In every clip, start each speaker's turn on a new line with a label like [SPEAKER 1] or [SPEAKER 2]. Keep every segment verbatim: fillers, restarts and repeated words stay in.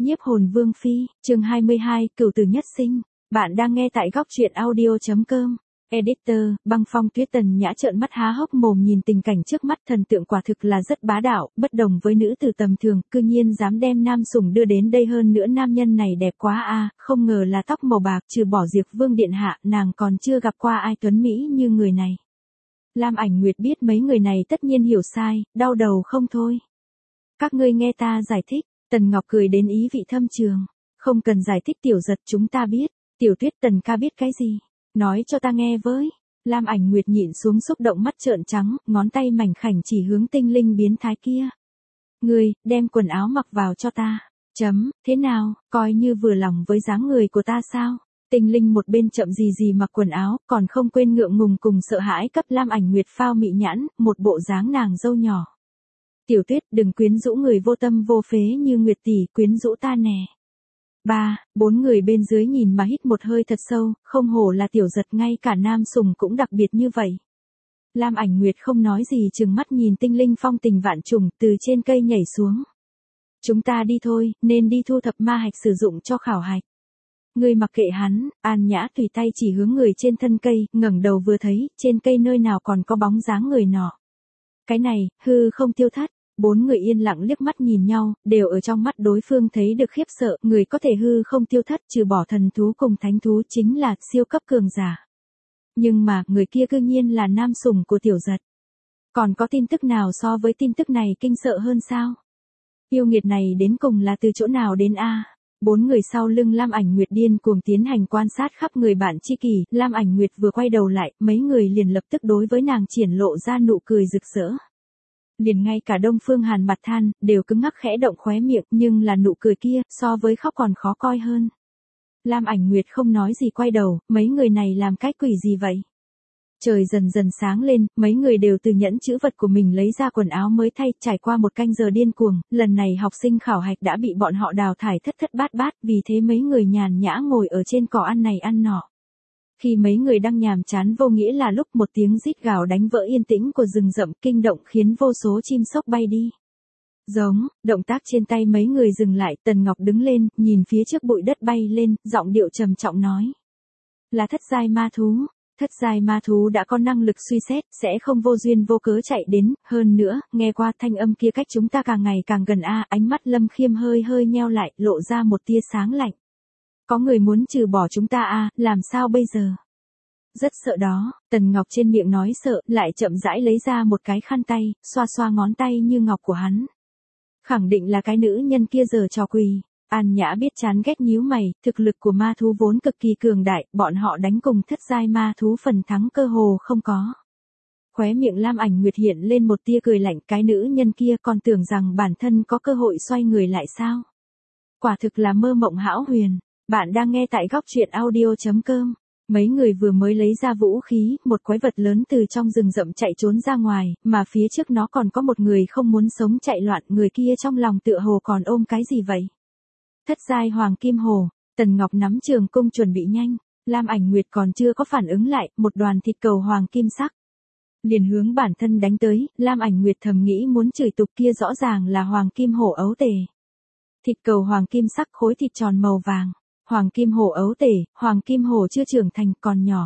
[SPEAKER 1] Nhiếp hồn vương phi, chương hai mươi hai, cửu tử nhất sinh. Bạn đang nghe tại góc truyện audio chấm com. Editor, Băng Phong Tuyết Tần Nhã trợn mắt há hốc mồm nhìn tình cảnh trước mắt, thần tượng quả thực là rất bá đạo, bất đồng với nữ tử tầm thường, cư nhiên dám đem nam sủng đưa đến đây, hơn nữa nam nhân này đẹp quá a, không ngờ là tóc màu bạc, trừ bỏ Diệp Vương điện hạ, nàng còn chưa gặp qua ai tuấn mỹ như người này. Lam Ảnh Nguyệt biết mấy người này tất nhiên hiểu sai, đau đầu không thôi. Các ngươi nghe ta giải thích. Tần Ngọc cười đến ý vị thâm trường, không cần giải thích Tiểu Giật, chúng ta biết. Tiểu Tuyết, Tần ca biết cái gì? Nói cho ta nghe với. Lam Ảnh Nguyệt nhịn xuống xúc động, mắt trợn trắng, ngón tay mảnh khảnh chỉ hướng tinh linh biến thái kia. Ngươi, đem quần áo mặc vào cho ta. Chấm, thế nào, coi như vừa lòng với dáng người của ta sao? Tinh linh một bên chậm gì gì mặc quần áo, còn không quên ngượng ngùng cùng sợ hãi cấp Lam Ảnh Nguyệt phao mị nhãn, một bộ dáng nàng dâu nhỏ. Tiểu Tuyết, đừng quyến rũ người vô tâm vô phế như Nguyệt tỷ, quyến rũ ta nè. Ba, bốn người bên dưới nhìn mà hít một hơi thật sâu, không hổ là Tiểu Giật, ngay cả nam sùng cũng đặc biệt như vậy. Lam Ảnh Nguyệt không nói gì, trừng mắt nhìn tinh linh phong tình vạn trùng từ trên cây nhảy xuống. Chúng ta đi thôi, nên đi thu thập ma hạch sử dụng cho khảo hạch. Ngươi mặc kệ hắn. An Nhã tùy tay chỉ hướng người trên thân cây, ngẩng đầu vừa thấy, trên cây nơi nào còn có bóng dáng người nọ. Cái này, hư không tiêu thất. Bốn người yên lặng liếc mắt nhìn nhau, đều ở trong mắt đối phương thấy được khiếp sợ, người có thể hư không tiêu thất trừ bỏ thần thú cùng thánh thú chính là siêu cấp cường giả. Nhưng mà, người kia cư nhiên là nam sủng của Tiểu Giật. Còn có tin tức nào so với tin tức này kinh sợ hơn sao? Yêu nghiệt này đến cùng là từ chỗ nào đến a? Bốn người sau lưng Lam Ảnh Nguyệt điên cuồng tiến hành quan sát khắp người bạn tri kỷ, Lam Ảnh Nguyệt vừa quay đầu lại, mấy người liền lập tức đối với nàng triển lộ ra nụ cười rực rỡ. Liền ngay cả Đông Phương Hàn mặt than, đều cứng ngắc khẽ động khóe miệng, nhưng là nụ cười kia, so với khóc còn khó coi hơn. Lam Ảnh Nguyệt không nói gì quay đầu, mấy người này làm cái quỷ gì vậy? Trời dần dần sáng lên, mấy người đều từ nhẫn chữ vật của mình lấy ra quần áo mới thay, trải qua một canh giờ điên cuồng, lần này học sinh khảo hạch đã bị bọn họ đào thải thất thất bát bát, vì thế mấy người nhàn nhã ngồi ở trên cỏ ăn này ăn nọ. Khi mấy người đang nhàm chán vô nghĩa là lúc một tiếng rít gào đánh vỡ yên tĩnh của rừng rậm, kinh động khiến vô số chim sóc bay đi. Giống, động tác trên tay mấy người dừng lại, Tần Ngọc đứng lên, nhìn phía trước bụi đất bay lên, giọng điệu trầm trọng nói. Là thất giai ma thú. Thất giai ma thú đã có năng lực suy xét, sẽ không vô duyên vô cớ chạy đến, hơn nữa, nghe qua thanh âm kia cách chúng ta càng ngày càng gần a, ánh mắt Lâm Khiêm hơi hơi nheo lại, lộ ra một tia sáng lạnh. Có người muốn trừ bỏ chúng ta a, làm sao bây giờ? Rất sợ đó. Tần Ngọc trên miệng nói sợ, lại chậm rãi lấy ra một cái khăn tay, xoa xoa ngón tay như ngọc của hắn. Khẳng định là cái nữ nhân kia giờ trò quỳ. An Nhã biết chán ghét nhíu mày, thực lực của ma thú vốn cực kỳ cường đại, bọn họ đánh cùng thất giai ma thú phần thắng cơ hồ không có. Khóe miệng Lam Ảnh Nguyệt hiện lên một tia cười lạnh, cái nữ nhân kia còn tưởng rằng bản thân có cơ hội xoay người lại sao? Quả thực là mơ mộng hão huyền. Bạn đang nghe tại góc truyện audio chấm com. Mấy người vừa mới lấy ra vũ khí, một quái vật lớn từ trong rừng rậm chạy trốn ra ngoài, mà phía trước nó còn có một người không muốn sống chạy loạn, người kia trong lòng tựa hồ còn ôm cái gì vậy? Thất giai hoàng kim hồ. Tần Ngọc nắm trường cung chuẩn bị nhanh, Lam Ảnh Nguyệt còn chưa có phản ứng lại, một đoàn thịt cầu hoàng kim sắc liền hướng bản thân đánh tới. Lam Ảnh Nguyệt thầm nghĩ muốn chửi tục, kia rõ ràng là hoàng kim hổ ấu tể. Thịt cầu hoàng kim sắc, khối thịt tròn màu vàng. Hoàng kim hổ ấu tể, hoàng kim hổ chưa trưởng thành, còn nhỏ.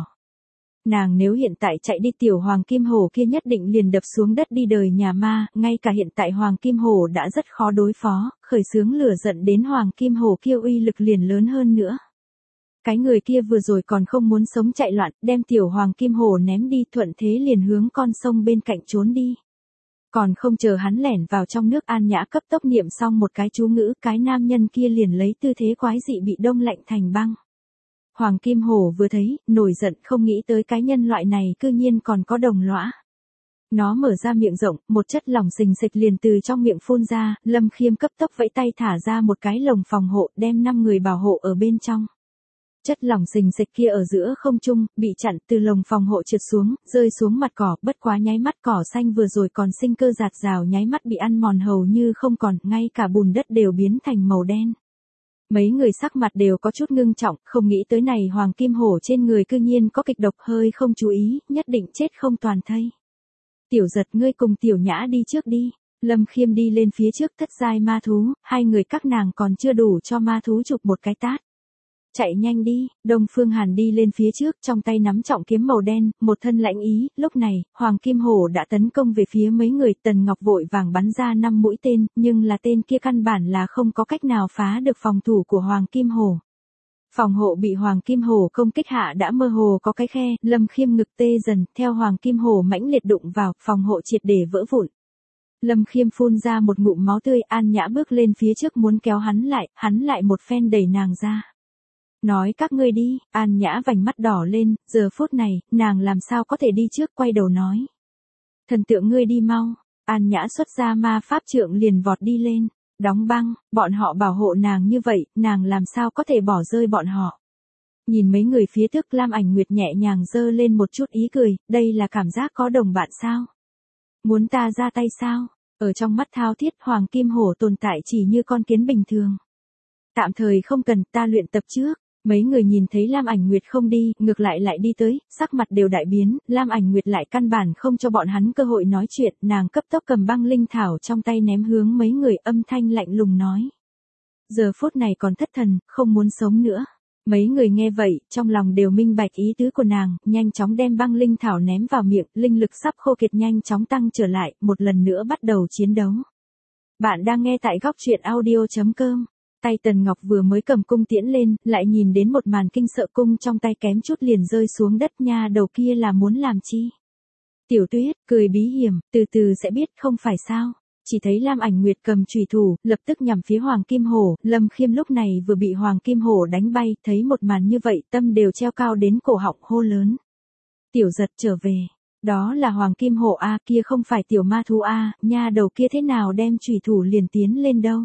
[SPEAKER 1] Nàng nếu hiện tại chạy đi, tiểu hoàng kim hổ kia nhất định liền đập xuống đất đi đời nhà ma, ngay cả hiện tại hoàng kim hổ đã rất khó đối phó, khởi xướng lửa giận đến hoàng kim hổ kia uy lực liền lớn hơn nữa. Cái người kia vừa rồi còn không muốn sống chạy loạn, đem tiểu hoàng kim hổ ném đi, thuận thế liền hướng con sông bên cạnh trốn đi. Còn không chờ hắn lẻn vào trong nước, An Nhã cấp tốc niệm xong một cái chú ngữ, cái nam nhân kia liền lấy tư thế quái dị bị đông lạnh thành băng. Hoàng kim hổ vừa thấy, nổi giận, không nghĩ tới cái nhân loại này cư nhiên còn có đồng lõa. Nó mở ra miệng rộng, một chất lỏng sình sịch liền từ trong miệng phun ra, Lâm Khiêm cấp tốc vẫy tay thả ra một cái lồng phòng hộ, đem năm người bảo hộ ở bên trong. Chất lỏng sình sịch kia ở giữa không trung, bị chặn, từ lồng phòng hộ trượt xuống, rơi xuống mặt cỏ, bất quá nháy mắt cỏ xanh vừa rồi còn sinh cơ rạt rào nháy mắt bị ăn mòn hầu như không còn, ngay cả bùn đất đều biến thành màu đen. Mấy người sắc mặt đều có chút ngưng trọng, không nghĩ tới này hoàng kim hổ trên người cư nhiên có kịch độc, hơi không chú ý, nhất định chết không toàn thây. Tiểu Giật, ngươi cùng Tiểu Nhã đi trước đi. Lâm Khiêm đi lên phía trước thất giai ma thú, hai người các nàng còn chưa đủ cho ma thú chụp một cái tát. Chạy nhanh đi, Đông Phương Hàn đi lên phía trước trong tay nắm trọng kiếm màu đen, một thân lãnh ý, lúc này, Hoàng Kim Hổ đã tấn công về phía mấy người, Tần Ngọc vội vàng bắn ra năm mũi tên, nhưng là tên kia căn bản là không có cách nào phá được phòng thủ của Hoàng Kim Hổ. Phòng hộ bị Hoàng Kim Hổ công kích hạ đã mơ hồ có cái khe, Lâm Khiêm ngực tê dần, theo Hoàng Kim Hổ mãnh liệt đụng vào, phòng hộ triệt để vỡ vụn. Lâm Khiêm phun ra một ngụm máu tươi, An Nhã bước lên phía trước muốn kéo hắn lại, hắn lại một phen đẩy nàng ra. Nói các ngươi đi, An Nhã vành mắt đỏ lên, giờ phút này, nàng làm sao có thể đi trước, quay đầu nói. Thần tượng ngươi đi mau, An Nhã xuất ra ma pháp trượng liền vọt đi lên, đóng băng, bọn họ bảo hộ nàng như vậy, nàng làm sao có thể bỏ rơi bọn họ. Nhìn mấy người phía trước, Lam Ảnh Nguyệt nhẹ nhàng giơ lên một chút ý cười, đây là cảm giác có đồng bạn sao? Muốn ta ra tay sao? Ở trong mắt Thao Thiết, Hoàng Kim Hổ tồn tại chỉ như con kiến bình thường. Tạm thời không cần, ta luyện tập trước. Mấy người nhìn thấy Lam Ảnh Nguyệt không đi, ngược lại lại đi tới, sắc mặt đều đại biến, Lam Ảnh Nguyệt lại căn bản không cho bọn hắn cơ hội nói chuyện, nàng cấp tốc cầm băng linh thảo trong tay ném hướng mấy người, âm thanh lạnh lùng nói. Giờ phút này còn thất thần, không muốn sống nữa. Mấy người nghe vậy, trong lòng đều minh bạch ý tứ của nàng, nhanh chóng đem băng linh thảo ném vào miệng, linh lực sắp khô kiệt nhanh chóng tăng trở lại, một lần nữa bắt đầu chiến đấu. Bạn đang nghe tại góc truyện audio chấm com. Tay Tần Ngọc vừa mới cầm cung tiễn lên, lại nhìn đến một màn kinh sợ, cung trong tay kém chút liền rơi xuống đất, nha đầu kia là muốn làm chi? Tiểu Tuyết, cười bí hiểm, từ từ sẽ biết, không phải sao? Chỉ thấy Lam Ảnh Nguyệt cầm chùy thủ, lập tức nhằm phía Hoàng Kim Hổ, Lâm Khiêm lúc này vừa bị Hoàng Kim Hổ đánh bay, thấy một màn như vậy, tâm đều treo cao đến cổ họng, hô lớn. Tiểu Giật trở về. Đó là Hoàng Kim Hổ a, kia không phải tiểu ma thú a, nha đầu kia thế nào đem chùy thủ liền tiến lên đâu?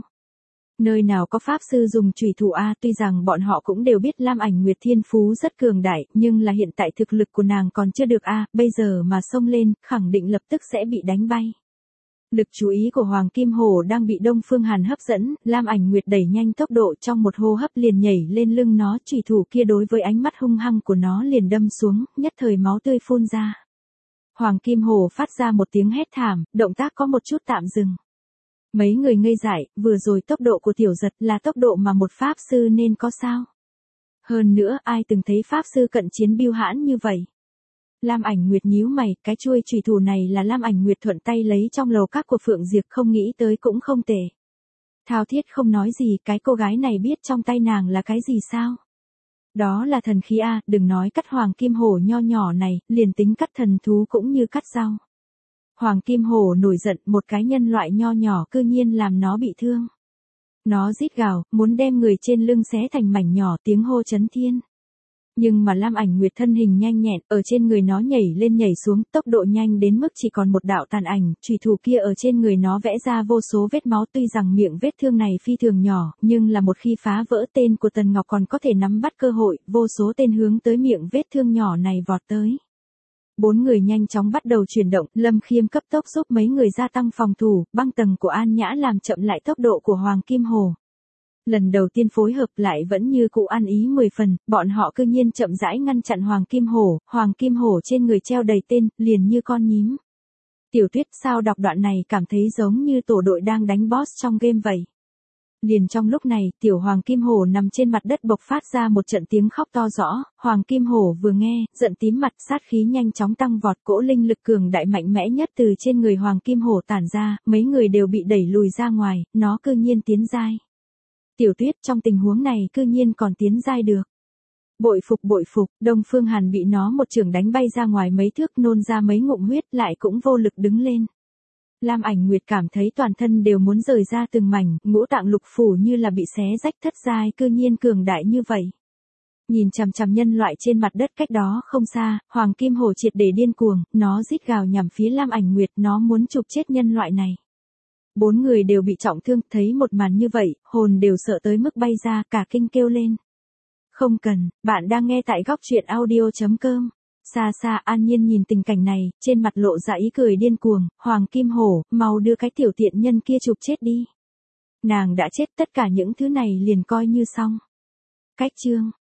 [SPEAKER 1] Nơi nào có pháp sư dùng chùy thủ a, tuy rằng bọn họ cũng đều biết Lam Ảnh Nguyệt thiên phú rất cường đại, nhưng là hiện tại thực lực của nàng còn chưa được a, bây giờ mà xông lên, khẳng định lập tức sẽ bị đánh bay. Lực chú ý của Hoàng Kim Hổ đang bị Đông Phương Hàn hấp dẫn, Lam Ảnh Nguyệt đẩy nhanh tốc độ, trong một hô hấp liền nhảy lên lưng nó, chùy thủ kia đối với ánh mắt hung hăng của nó liền đâm xuống, nhất thời máu tươi phun ra. Hoàng Kim Hổ phát ra một tiếng hét thảm, động tác có một chút tạm dừng. Mấy người ngây dại, vừa rồi tốc độ của Tiểu Giật là tốc độ mà một pháp sư nên có sao? Hơn nữa, ai từng thấy pháp sư cận chiến biêu hãn như vậy? Lam Ảnh Nguyệt nhíu mày, cái chuôi chùy thủ này là Lam Ảnh Nguyệt thuận tay lấy trong lầu các của Phượng Diệp, không nghĩ tới cũng không tệ. Thao Thiết không nói gì, cái cô gái này biết trong tay nàng là cái gì sao? Đó là thần khí a, đừng nói cắt Hoàng Kim Hổ nho nhỏ này, liền tính cắt thần thú cũng như cắt rau. Hoàng Kim Hổ nổi giận, một cái nhân loại nho nhỏ cư nhiên làm nó bị thương. Nó rít gào, muốn đem người trên lưng xé thành mảnh nhỏ, tiếng hô chấn thiên. Nhưng mà Lam Ảnh Nguyệt thân hình nhanh nhẹn, ở trên người nó nhảy lên nhảy xuống, tốc độ nhanh đến mức chỉ còn một đạo tàn ảnh, chùy thủ kia ở trên người nó vẽ ra vô số vết máu, tuy rằng miệng vết thương này phi thường nhỏ, nhưng là một khi phá vỡ, tên của Tần Ngọc còn có thể nắm bắt cơ hội, vô số tên hướng tới miệng vết thương nhỏ này vọt tới. Bốn người nhanh chóng bắt đầu chuyển động, Lâm Khiêm cấp tốc giúp mấy người gia tăng phòng thủ, băng tầng của An Nhã làm chậm lại tốc độ của Hoàng Kim Hổ. Lần đầu tiên phối hợp lại vẫn như cụ ăn ý mười phần, bọn họ cư nhiên chậm rãi ngăn chặn Hoàng Kim Hổ, Hoàng Kim Hổ trên người treo đầy tên, liền như con nhím. Tiểu Tuyết, sao đọc đoạn này cảm thấy giống như tổ đội đang đánh boss trong game vậy? Liền trong lúc này, tiểu Hoàng Kim Hổ nằm trên mặt đất bộc phát ra một trận tiếng khóc to rõ, Hoàng Kim Hổ vừa nghe, giận tím mặt, sát khí nhanh chóng tăng vọt, cỗ linh lực cường đại mạnh mẽ nhất từ trên người Hoàng Kim Hổ tản ra, mấy người đều bị đẩy lùi ra ngoài, nó cư nhiên tiến giai. Tiểu Tuyết, trong tình huống này cư nhiên còn tiến giai được. Bội phục bội phục, Đông Phương Hàn bị nó một chưởng đánh bay ra ngoài mấy thước, nôn ra mấy ngụm huyết, lại cũng vô lực đứng lên. Lam Ảnh Nguyệt cảm thấy toàn thân đều muốn rời ra từng mảnh, ngũ tạng lục phủ như là bị xé rách, thất giai cư nhiên cường đại như vậy. Nhìn chằm chằm nhân loại trên mặt đất cách đó không xa, Hoàng Kim Hổ triệt để điên cuồng, nó rít gào nhằm phía Lam Ảnh Nguyệt, nó muốn chụp chết nhân loại này. Bốn người đều bị trọng thương, thấy một màn như vậy, hồn đều sợ tới mức bay ra, cả kinh kêu lên. Không cần, bạn đang nghe tại góc truyện audio chấm com. Xa xa An Nhiên nhìn tình cảnh này, trên mặt lộ ra ý cười điên cuồng, Hoàng Kim Hổ, mau đưa cái tiểu tiện nhân kia chụp chết đi. Nàng đã chết, tất cả những thứ này liền coi như xong. Cách chương.